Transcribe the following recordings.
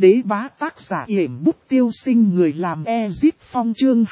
Đế bá tác giả yểm bút tiêu sinh người làm Ezip Phong chương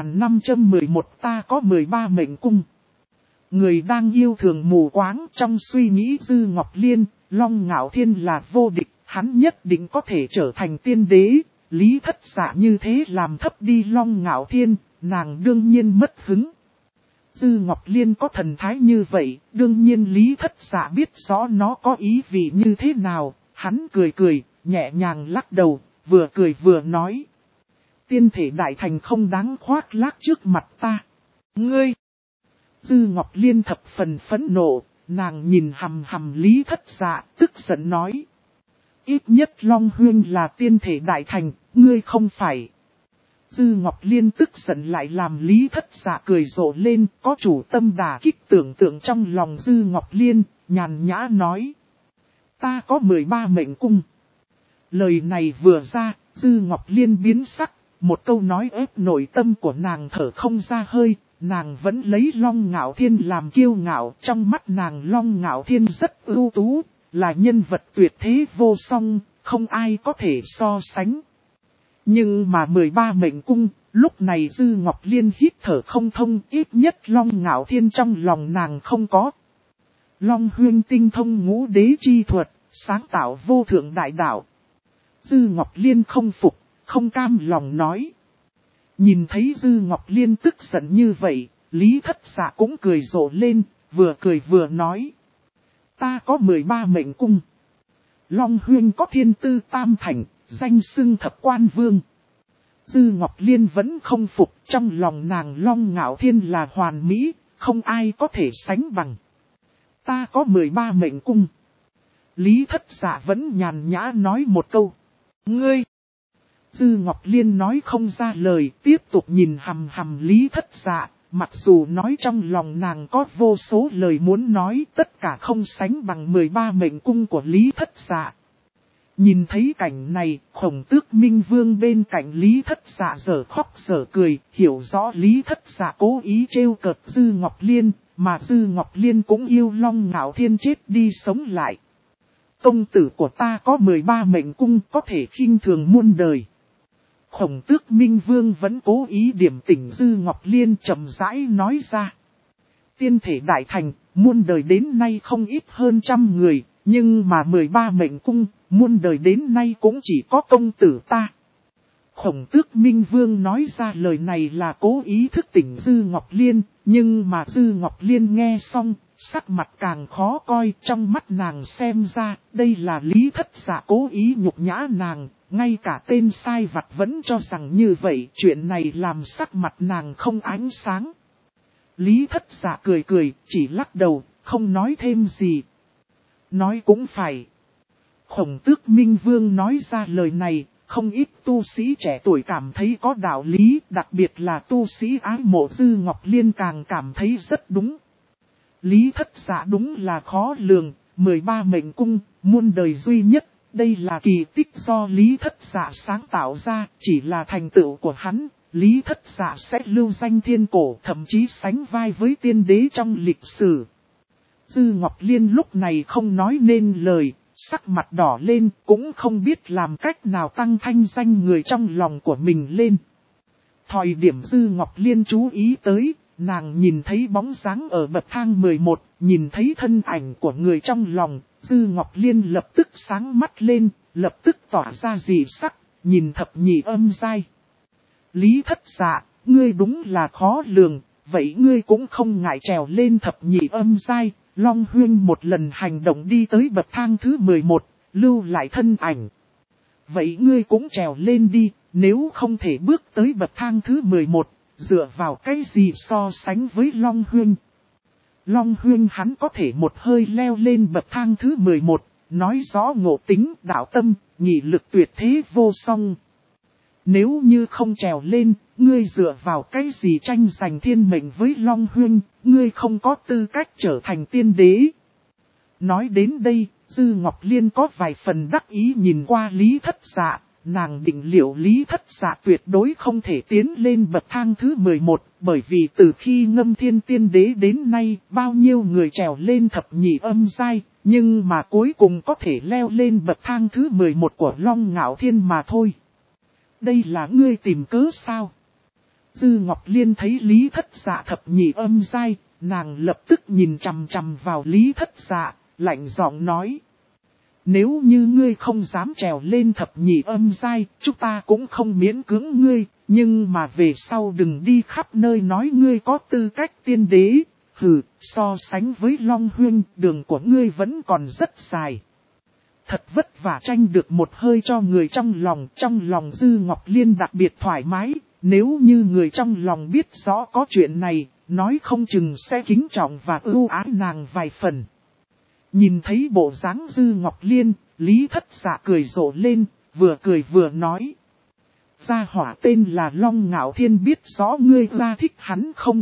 2511 ta có 13 mệnh cung. Người đang yêu thường mù quáng trong suy nghĩ Dư Ngọc Liên, Long Ngạo Thiên là vô địch, hắn nhất định có thể trở thành tiên đế. Lý Thất Dạ như thế làm thấp đi Long Ngạo Thiên, nàng đương nhiên mất hứng. Dư Ngọc Liên có thần thái như vậy, đương nhiên Lý Thất Dạ biết rõ nó có ý vị như thế nào, hắn cười cười, nhẹ nhàng lắc đầu, vừa cười vừa nói. Tiên thể đại thành không đáng khoác lác trước mặt ta. Ngươi! Dư Ngọc Liên thập phần phẫn nộ, nàng nhìn hằm hằm Lý Thất Dạ, tức giận nói. Ít nhất Long Huyên là tiên thể đại thành, ngươi không phải. Dư Ngọc Liên tức giận lại làm Lý Thất Dạ cười rộ lên, có chủ tâm đả kích tưởng tượng trong lòng Dư Ngọc Liên, nhàn nhã nói. Ta có 13 mệnh cung. Lời này vừa ra, Dư Ngọc Liên biến sắc, một câu nói ép nội tâm của nàng thở không ra hơi, nàng vẫn lấy Long Ngạo Thiên làm kiêu ngạo, trong mắt nàng Long Ngạo Thiên rất ưu tú, là nhân vật tuyệt thế vô song, không ai có thể so sánh. Nhưng mà 13 mệnh cung, lúc này Dư Ngọc Liên hít thở không thông, ít nhất Long Ngạo Thiên trong lòng nàng không có. Long Huyên tinh thông ngũ đế chi thuật, sáng tạo vô thượng đại đạo. Dư Ngọc Liên không phục, không cam lòng nói. Nhìn thấy Dư Ngọc Liên tức giận như vậy, Lý Thất Dạ cũng cười rộ lên, vừa cười vừa nói. Ta có 13 mệnh cung. Long Huyên có thiên tư tam thành, danh xưng thập quan vương. Dư Ngọc Liên vẫn không phục, trong lòng nàng Long Ngạo Thiên là hoàn mỹ, không ai có thể sánh bằng. Ta có 13 mệnh cung. Lý Thất Dạ vẫn nhàn nhã nói một câu. Ngươi! Dư Ngọc Liên nói không ra lời, tiếp tục nhìn hằm hằm Lý Thất Dạ, mặc dù nói trong lòng nàng có vô số lời muốn nói, tất cả không sánh bằng 13 mệnh cung của Lý Thất Dạ. Nhìn thấy cảnh này, Khổng Tước Minh Vương bên cạnh Lý Thất Dạ dở khóc dở cười, hiểu rõ Lý Thất Dạ cố ý trêu cợt Dư Ngọc Liên, mà Dư Ngọc Liên cũng yêu Long Ngạo Thiên chết đi sống lại. Công tử của ta có 13 mệnh cung có thể khinh thường muôn đời. Khổng Tước Minh Vương vẫn cố ý điểm tỉnh Dư Ngọc Liên chậm rãi nói ra. Tiên thể đại thành, muôn đời đến nay không ít hơn 100 người, nhưng mà 13 mệnh cung, muôn đời đến nay cũng chỉ có công tử ta. Khổng Tước Minh Vương nói ra lời này là cố ý thức tỉnh Dư Ngọc Liên, nhưng mà Dư Ngọc Liên nghe xong, sắc mặt càng khó coi, trong mắt nàng xem ra, đây là Lý Thất Dạ cố ý nhục nhã nàng, ngay cả tên sai vặt vẫn cho rằng như vậy, chuyện này làm sắc mặt nàng không ánh sáng. Lý Thất Dạ cười cười, chỉ lắc đầu, không nói thêm gì. Nói cũng phải. Khổng Tước Minh Vương nói ra lời này, không ít tu sĩ trẻ tuổi cảm thấy có đạo lý, đặc biệt là tu sĩ ái mộ Dư Ngọc Liên càng cảm thấy rất đúng. Lý Thất Dạ đúng là khó lường, 13 mệnh cung, muôn đời duy nhất, đây là kỳ tích do Lý Thất Dạ sáng tạo ra, chỉ là thành tựu của hắn, Lý Thất Dạ sẽ lưu danh thiên cổ, thậm chí sánh vai với tiên đế trong lịch sử. Dư Ngọc Liên lúc này không nói nên lời, sắc mặt đỏ lên, cũng không biết làm cách nào tăng thanh danh người trong lòng của mình lên. Thời điểm Dư Ngọc Liên chú ý tới, nàng nhìn thấy bóng dáng ở bậc thang 11, nhìn thấy thân ảnh của người trong lòng, Dư Ngọc Liên lập tức sáng mắt lên, lập tức tỏa ra dị sắc, nhìn thập nhị âm giai. Lý Thất Dạ, ngươi đúng là khó lường, vậy ngươi cũng không ngại trèo lên thập nhị âm giai. Long Huyên một lần hành động đi tới bậc thang thứ 11, lưu lại thân ảnh. Vậy ngươi cũng trèo lên đi, nếu không thể bước tới bậc thang thứ 11, dựa vào cái gì so sánh với Long Huyên. Long Huyên hắn có thể một hơi leo lên bậc thang thứ 11, nói rõ ngộ tính, đạo tâm, nghị lực tuyệt thế vô song. Nếu như không trèo lên, ngươi dựa vào cái gì tranh giành thiên mệnh với Long Huyên, ngươi không có tư cách trở thành tiên đế. Nói đến đây, Dư Ngọc Liên có vài phần đắc ý nhìn qua Lý Thất Dạ, nàng định liệu Lý Thất Dạ tuyệt đối không thể tiến lên bậc thang thứ 11, bởi vì từ khi Ngâm Thiên Tiên Đế đến nay, bao nhiêu người trèo lên thập nhị âm giai, nhưng mà cuối cùng có thể leo lên bậc thang thứ 11 của Long Ngạo Thiên mà thôi. Đây là ngươi tìm cớ sao? Dư Ngọc Liên thấy Lý Thất Dạ thập nhị âm giai, nàng lập tức nhìn chằm chằm vào Lý Thất Dạ, lạnh giọng nói. Nếu như ngươi không dám trèo lên thập nhị âm giai, chúng ta cũng không miễn cưỡng ngươi, nhưng mà về sau đừng đi khắp nơi nói ngươi có tư cách tiên đế. Hừ, so sánh với Long Huynh, đường của ngươi vẫn còn rất dài. Thật vất vả tranh được một hơi cho người trong lòng Dư Ngọc Liên đặc biệt thoải mái, nếu như người trong lòng biết rõ có chuyện này, nói không chừng sẽ kính trọng và ưu ái nàng vài phần. Nhìn thấy bộ dáng Dư Ngọc Liên, Lý Thất Dạ cười rộ lên, vừa cười vừa nói. Gia hỏa tên là Long Ngạo Thiên biết rõ ngươi ra thích hắn không?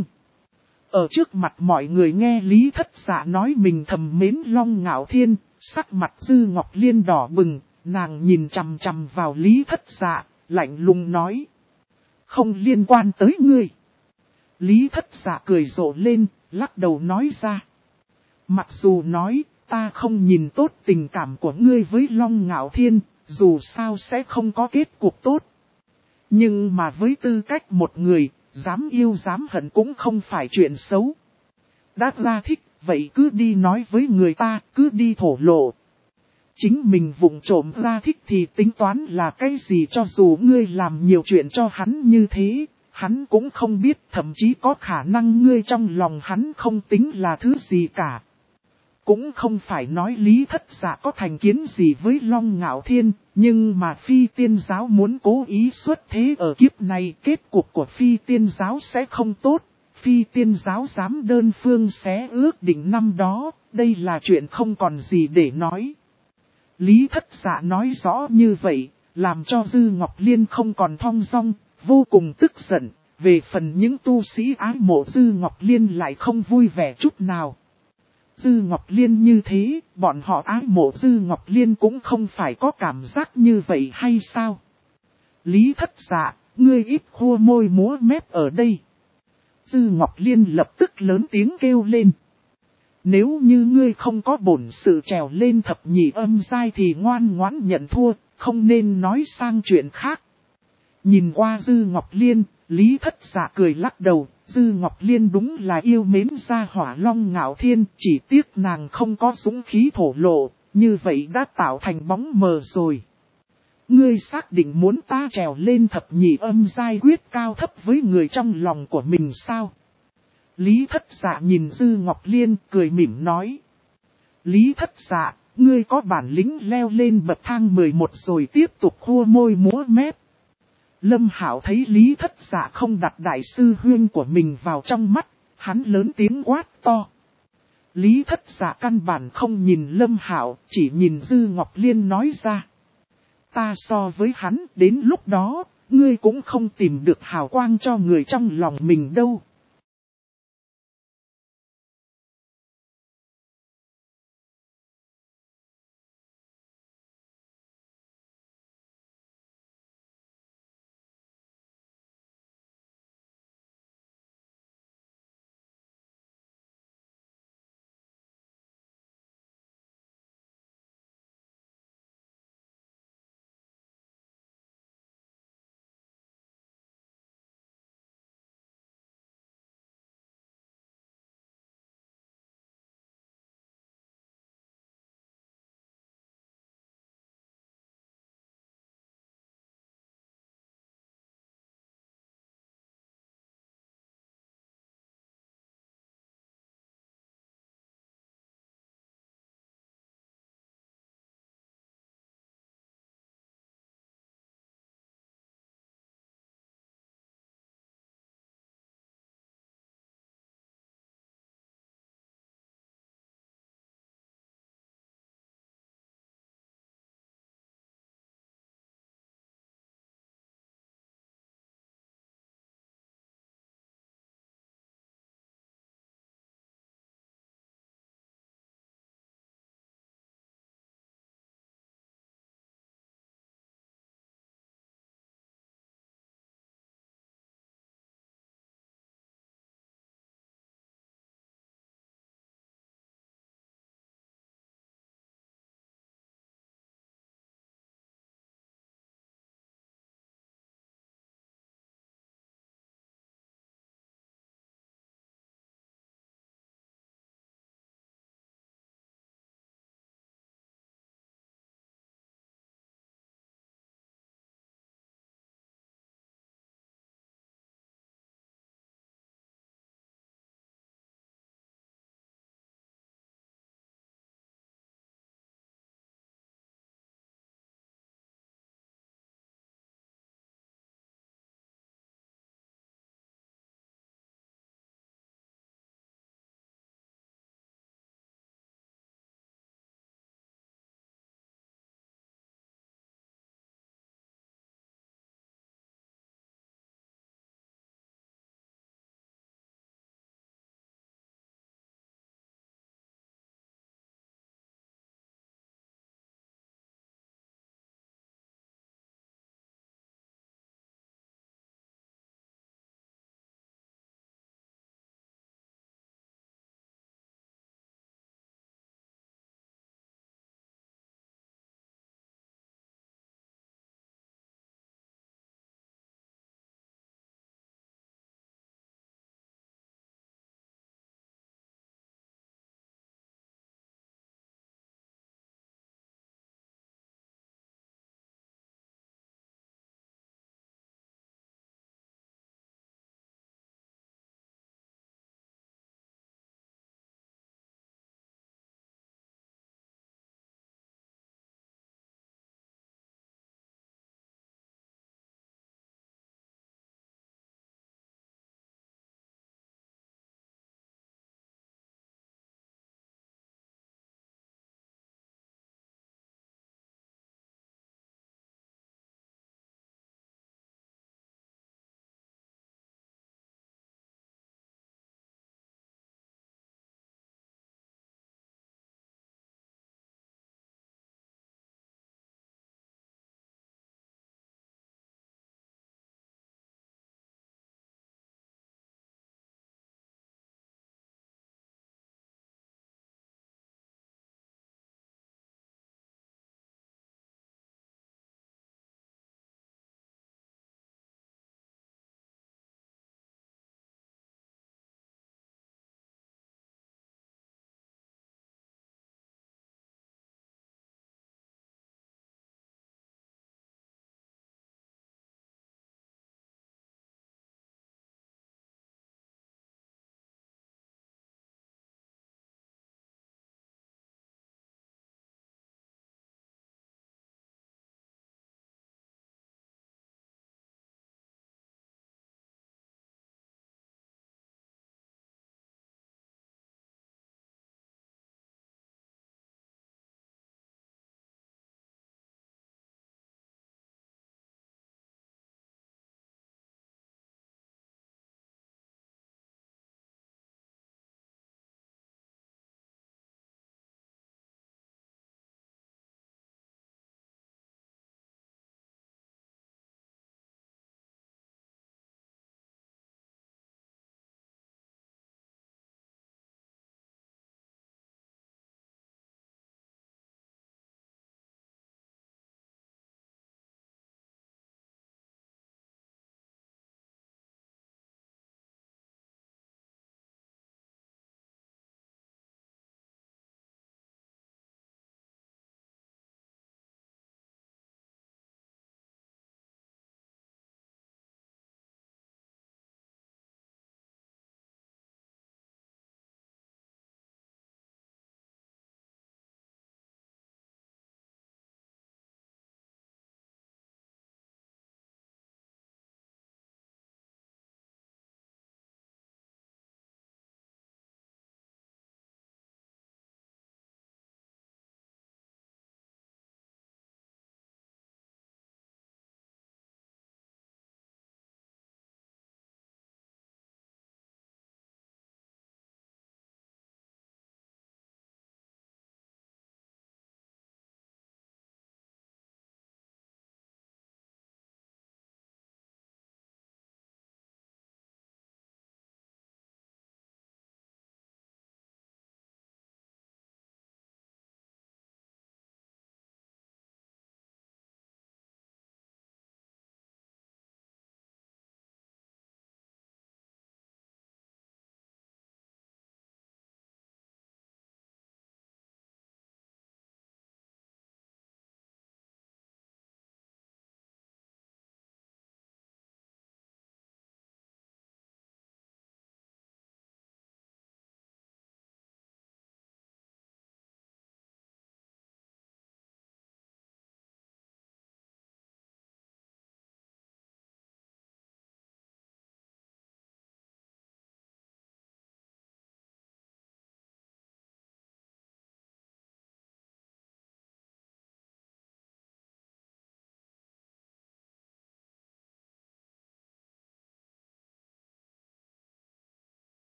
Ở trước mặt mọi người nghe Lý Thất Dạ nói mình thầm mến Long Ngạo Thiên, sắc mặt Dư Ngọc Liên đỏ bừng, nàng nhìn chằm chằm vào Lý Thất Dạ, lạnh lùng nói. Không liên quan tới ngươi. Lý Thất Dạ cười rộ lên, lắc đầu nói ra. Mặc dù nói, ta không nhìn tốt tình cảm của ngươi với Long Ngạo Thiên, dù sao sẽ không có kết cục tốt. Nhưng mà với tư cách một người, dám yêu dám hận cũng không phải chuyện xấu. Đã ra thích, vậy cứ đi nói với người ta, cứ đi thổ lộ. Chính mình vụng trộm ra thích thì tính toán là cái gì, cho dù ngươi làm nhiều chuyện cho hắn như thế, hắn cũng không biết, thậm chí có khả năng ngươi trong lòng hắn không tính là thứ gì cả. Cũng không phải nói Lý Thất Dạ có thành kiến gì với Long Ngạo Thiên, nhưng mà Phi Tiên Giáo muốn cố ý xuất thế ở kiếp này, kết cục của Phi Tiên Giáo sẽ không tốt. Phi Tiên Giáo dám đơn phương xé ước định năm đó, đây là chuyện không còn gì để nói. Lý Thất Dạ nói rõ như vậy, làm cho Dư Ngọc Liên không còn thong dong, vô cùng tức giận. Về phần những tu sĩ ái mộ Dư Ngọc Liên lại không vui vẻ chút nào. Dư Ngọc Liên như thế, bọn họ ái mộ Dư Ngọc Liên cũng không phải có cảm giác như vậy hay sao? Lý Thất Dạ, ngươi ít khua môi múa mép ở đây. Dư Ngọc Liên lập tức lớn tiếng kêu lên. Nếu như ngươi không có bổn sự trèo lên thập nhị âm giai thì ngoan ngoãn nhận thua, không nên nói sang chuyện khác. Nhìn qua Dư Ngọc Liên, Lý Thất Dạ cười lắc đầu. Dư Ngọc Liên đúng là yêu mến gia hỏa Long Ngạo Thiên, chỉ tiếc nàng không có dũng khí thổ lộ, như vậy đã tạo thành bóng mờ rồi. Ngươi xác định muốn ta trèo lên thập nhị âm giai quyết cao thấp với người trong lòng của mình sao? Lý Thất Dạ nhìn Dư Ngọc Liên cười mỉm nói. Lý Thất Dạ, ngươi có bản lĩnh leo lên bậc thang 11 rồi tiếp tục khua môi múa mép. Lâm Hạo thấy Lý Thất Dạ không đặt đại sư huynh của mình vào trong mắt, hắn lớn tiếng quát to. Lý Thất Dạ căn bản không nhìn Lâm Hạo, chỉ nhìn Dư Ngọc Liên nói ra. Ta so với hắn, đến lúc đó, ngươi cũng không tìm được hào quang cho người trong lòng mình đâu.